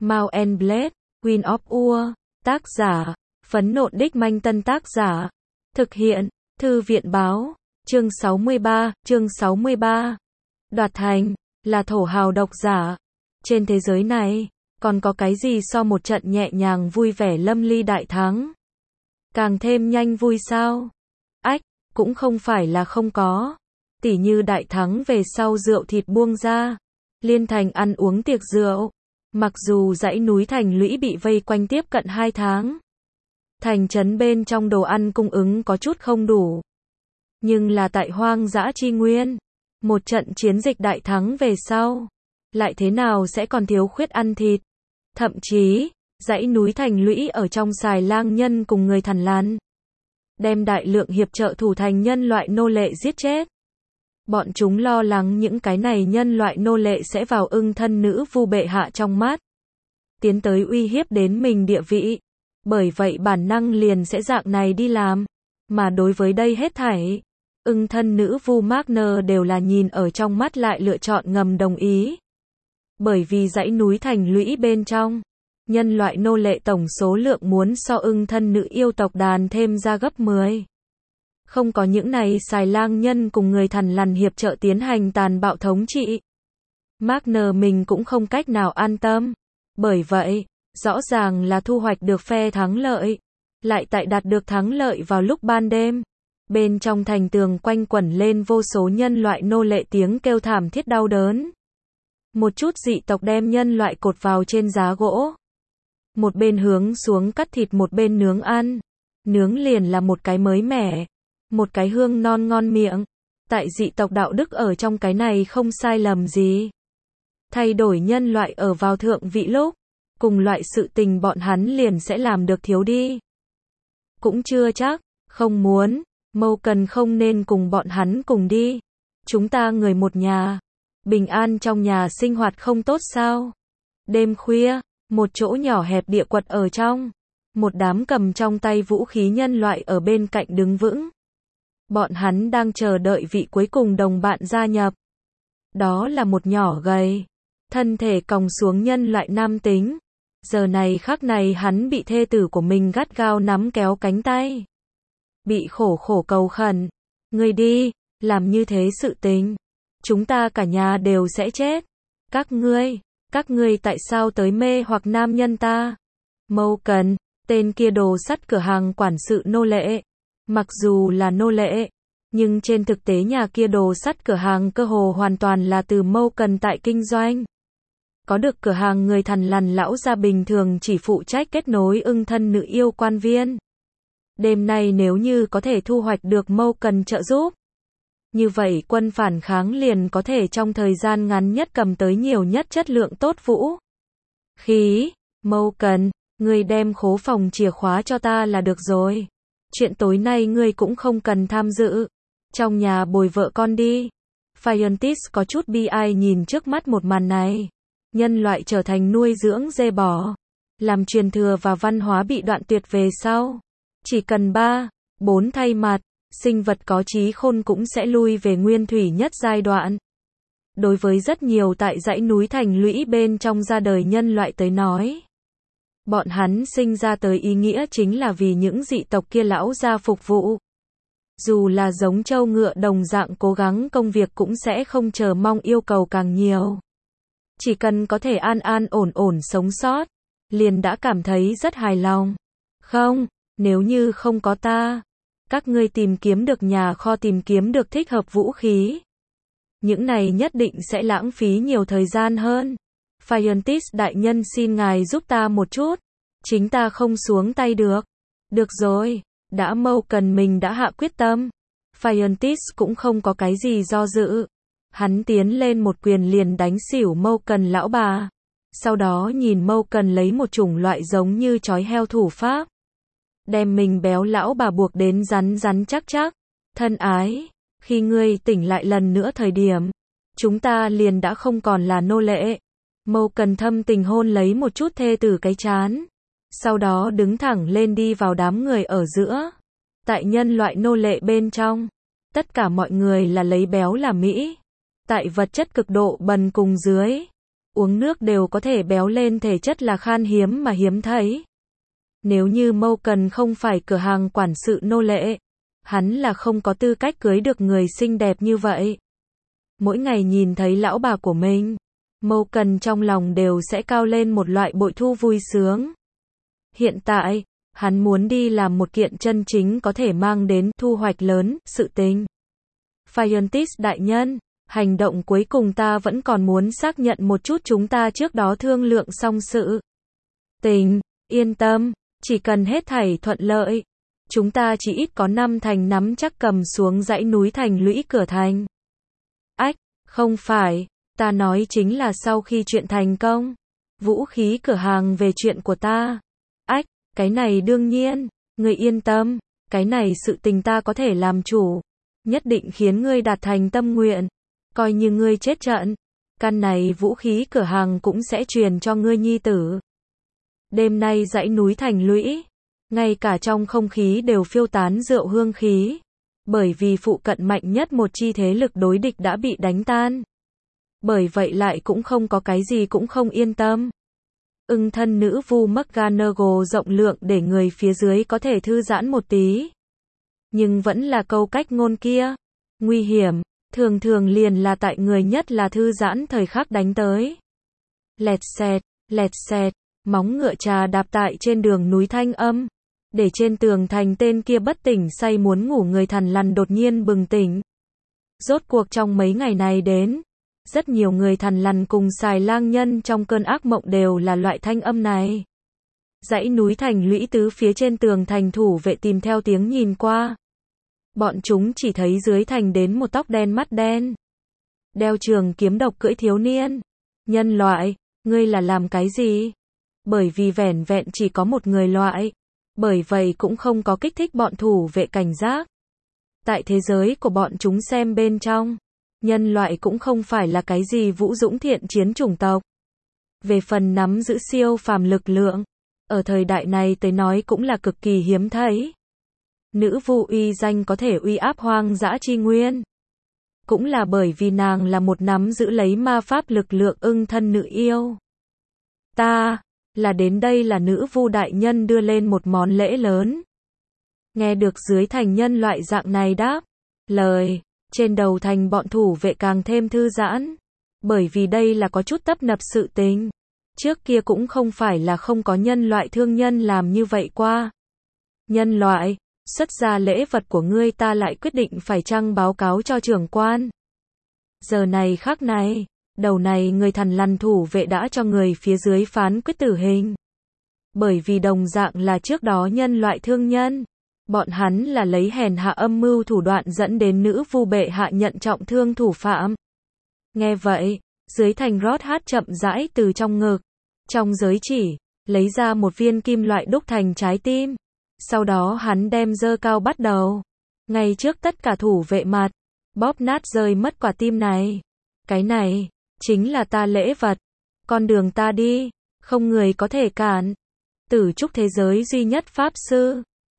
Mount and Blade, Queen of Ur, tác giả, Phấn Nộn Đích Manh Tân tác giả, thực hiện, Thư viện báo, chương 63, đoạt thành, là thổ hào độc giả. Trên thế giới này, còn có cái gì so một trận nhẹ nhàng vui vẻ lâm ly đại thắng? Càng thêm nhanh vui sao? Ách, cũng không phải là không có. Tỉ như đại thắng về sau rượu thịt buông ra, liên thành ăn uống tiệc rượu. Mặc dù dãy núi thành lũy bị vây quanh tiếp cận 2 tháng. Thành trấn bên trong đồ ăn cung ứng có chút không đủ. Nhưng là tại hoang dã chi nguyên, một trận chiến dịch đại thắng về sau, lại thế nào sẽ còn thiếu khuyết ăn thịt. Thậm chí, dãy núi thành lũy ở trong xài lang nhân cùng người Thằn Lằn, đem đại lượng hiệp trợ thủ thành nhân loại nô lệ giết chết. Bọn chúng lo lắng những cái này nhân loại nô lệ sẽ vào ưng thân nữ vu bệ hạ trong mắt, tiến tới uy hiếp đến mình địa vị. Bởi vậy bản năng liền sẽ dạng này đi làm. Mà đối với đây hết thảy, ưng thân nữ vu Magner đều là nhìn ở trong mắt lại lựa chọn ngầm đồng ý. Bởi vì dãy núi thành lũy bên trong, nhân loại nô lệ tổng số lượng muốn so ưng thân nữ yêu tộc đàn thêm ra gấp 10. Không có những này xài lang nhân cùng người Thằn Lằn hiệp trợ tiến hành tàn bạo thống trị, Magner mình cũng không cách nào an tâm. Bởi vậy, rõ ràng là thu hoạch được phe thắng lợi, lại tại đạt được thắng lợi vào lúc ban đêm. Bên trong thành tường quanh quẩn lên vô số nhân loại nô lệ tiếng kêu thảm thiết đau đớn. Một chút dị tộc đem nhân loại cột vào trên giá gỗ, một bên hướng xuống cắt thịt một bên nướng ăn. Nướng liền là một cái mới mẻ, một cái hương non ngon miệng. Tại dị tộc đạo đức ở trong cái này không sai lầm gì. Thay đổi nhân loại ở vào thượng vị lúc, cùng loại sự tình bọn hắn liền sẽ làm được thiếu đi. Cũng chưa chắc, không muốn, Mâu Cần không nên cùng bọn hắn cùng đi. Chúng ta người một nhà, bình an trong nhà sinh hoạt không tốt sao? Đêm khuya, một chỗ nhỏ hẹp địa quật ở trong, một đám cầm trong tay vũ khí nhân loại ở bên cạnh đứng vững. Bọn hắn đang chờ đợi vị cuối cùng đồng bạn gia nhập. Đó là một nhỏ gầy, thân thể còng xuống nhân loại nam tính. Giờ này khắc này hắn bị thê tử của mình gắt gao nắm kéo cánh tay. Bị khổ khổ cầu khẩn. Ngươi đi, làm như thế sự tình. Chúng ta cả nhà đều sẽ chết. Các ngươi tại sao tới mê hoặc nam nhân ta? Mâu Cần, tên kia đồ sắt cửa hàng quản sự nô lệ. Mặc dù là nô lệ, nhưng trên thực tế nhà kia đồ sắt cửa hàng cơ hồ hoàn toàn là từ Mâu Cần tại kinh doanh. Có được cửa hàng người Thằn Lằn lão gia bình thường chỉ phụ trách kết nối ưng thân nữ yêu quan viên. Đêm nay nếu như có thể thu hoạch được Mâu Cần trợ giúp, như vậy quân phản kháng liền có thể trong thời gian ngắn nhất cầm tới nhiều nhất chất lượng tốt vũ khí. Mâu Cần, ngươi đem khố phòng chìa khóa cho ta là được rồi. Chuyện tối nay ngươi cũng không cần tham dự. Trong nhà bồi vợ con đi. Phiontis có chút bi ai nhìn trước mắt một màn này. Nhân loại trở thành nuôi dưỡng dê bò, làm truyền thừa và văn hóa bị đoạn tuyệt về sau. Chỉ cần 3-4 thay mặt, sinh vật có trí khôn cũng sẽ lui về nguyên thủy nhất giai đoạn. Đối với rất nhiều tại dãy núi thành lũy bên trong ra đời nhân loại tới nói, bọn hắn sinh ra tới ý nghĩa chính là vì những dị tộc kia lão gia phục vụ. Dù là giống trâu ngựa đồng dạng cố gắng công việc cũng sẽ không chờ mong yêu cầu càng nhiều. Chỉ cần có thể an an ổn ổn sống sót, liền đã cảm thấy rất hài lòng. Không, nếu như không có ta, các ngươi tìm kiếm được nhà kho, tìm kiếm được thích hợp vũ khí, những này nhất định sẽ lãng phí nhiều thời gian hơn. Phiontis đại nhân xin ngài giúp ta một chút, chính ta không xuống tay được. Được rồi, đã Mâu Cần mình đã hạ quyết tâm, Phiontis cũng không có cái gì do dự. Hắn tiến lên một quyền liền đánh xỉu Mâu Cần lão bà. Sau đó nhìn Mâu Cần lấy một chủng loại giống như trói heo thủ pháp, đem mình béo lão bà buộc đến rắn rắn chắc chắc. Thân ái, khi ngươi tỉnh lại lần nữa thời điểm, chúng ta liền đã không còn là nô lệ. Mâu Cần thâm tình hôn lấy một chút thê tử cái trán. Sau đó đứng thẳng lên đi vào đám người ở giữa. Tại nhân loại nô lệ bên trong, tất cả mọi người là lấy béo làm mỹ. Tại vật chất cực độ bần cùng dưới, uống nước đều có thể béo lên, thể chất là khan hiếm mà hiếm thấy. Nếu như Mâu Cần không phải cửa hàng quản sự nô lệ, hắn là không có tư cách cưới được người xinh đẹp như vậy. Mỗi ngày nhìn thấy lão bà của mình, Mâu Cần trong lòng đều sẽ cao lên một loại bội thu vui sướng. Hiện tại, hắn muốn đi làm một kiện chân chính có thể mang đến thu hoạch lớn, sự tình. Phiontis đại nhân, hành động cuối cùng ta vẫn còn muốn xác nhận một chút, chúng ta trước đó thương lượng xong sự tình, yên tâm, chỉ cần hết thảy thuận lợi, chúng ta chỉ ít có 5 thành nắm chắc cầm xuống dãy núi thành lũy cửa thành. Ách, không phải, ta nói chính là sau khi chuyện thành công, vũ khí cửa hàng về chuyện của ta. Ách, cái này đương nhiên, ngươi yên tâm, cái này sự tình ta có thể làm chủ, nhất định khiến ngươi đạt thành tâm nguyện, coi như ngươi chết trận, căn này vũ khí cửa hàng cũng sẽ truyền cho ngươi nhi tử. Đêm nay dãy núi thành lũy, ngay cả trong không khí đều phiêu tán rượu hương khí, bởi vì phụ cận mạnh nhất một chi thế lực đối địch đã bị đánh tan. Bởi vậy lại cũng không có cái gì cũng không yên tâm. Ưng thân nữ vu McGonagall rộng lượng để người phía dưới có thể thư giãn một tí. Nhưng vẫn là câu cách ngôn kia, nguy hiểm, thường thường liền là tại người nhất là thư giãn thời khắc đánh tới. Lẹt xẹt, móng ngựa trà đạp tại trên đường núi thanh âm, để trên tường thành tên kia bất tỉnh say muốn ngủ người thằn lằn đột nhiên bừng tỉnh. Rốt cuộc trong mấy ngày này đến, rất nhiều người thằn lằn cùng xài lang nhân trong cơn ác mộng đều là loại thanh âm này. Dãy núi thành lũy tứ phía trên tường thành thủ vệ tìm theo tiếng nhìn qua. Bọn chúng chỉ thấy dưới thành đến một tóc đen mắt đen, đeo trường kiếm độc cưỡi thiếu niên. Nhân loại, ngươi là làm cái gì? Bởi vì vẻn vẹn chỉ có một người loại, bởi vậy cũng không có kích thích bọn thủ vệ cảnh giác. Tại thế giới của bọn chúng xem bên trong, nhân loại cũng không phải là cái gì vũ dũng thiện chiến chủng tộc. Về phần nắm giữ siêu phàm lực lượng, ở thời đại này tới nói cũng là cực kỳ hiếm thấy. Nữ vu uy danh có thể uy áp hoang dã chi nguyên, cũng là bởi vì nàng là một nắm giữ lấy ma pháp lực lượng ưng thân nữ yêu. Ta, là đến đây là nữ vu đại nhân đưa lên một món lễ lớn. Nghe được dưới thành nhân loại dạng này đáp lời, trên đầu thành bọn thủ vệ càng thêm thư giãn, bởi vì đây là có chút tấp nập sự tình. Trước kia cũng không phải là không có nhân loại thương nhân làm như vậy qua. Nhân loại, xuất ra lễ vật của ngươi, ta lại quyết định phải chăng báo cáo cho trưởng quan. Giờ này khắc này, đầu này người thằn lằn thủ vệ đã cho người phía dưới phán quyết tử hình. Bởi vì đồng dạng là trước đó nhân loại thương nhân, bọn hắn là lấy hèn hạ âm mưu thủ đoạn dẫn đến nữ vu bệ hạ nhận trọng thương thủ phạm. Nghe vậy, dưới thành rót hát chậm rãi từ trong ngực, trong giới chỉ, lấy ra một viên kim loại đúc thành trái tim. Sau đó hắn đem giơ cao bắt đầu, ngay trước tất cả thủ vệ mặt, bóp nát rơi mất quả tim này. Cái này, chính là ta lễ vật. Con đường ta đi, không người có thể cản. Tử trúc thế giới duy nhất pháp sư.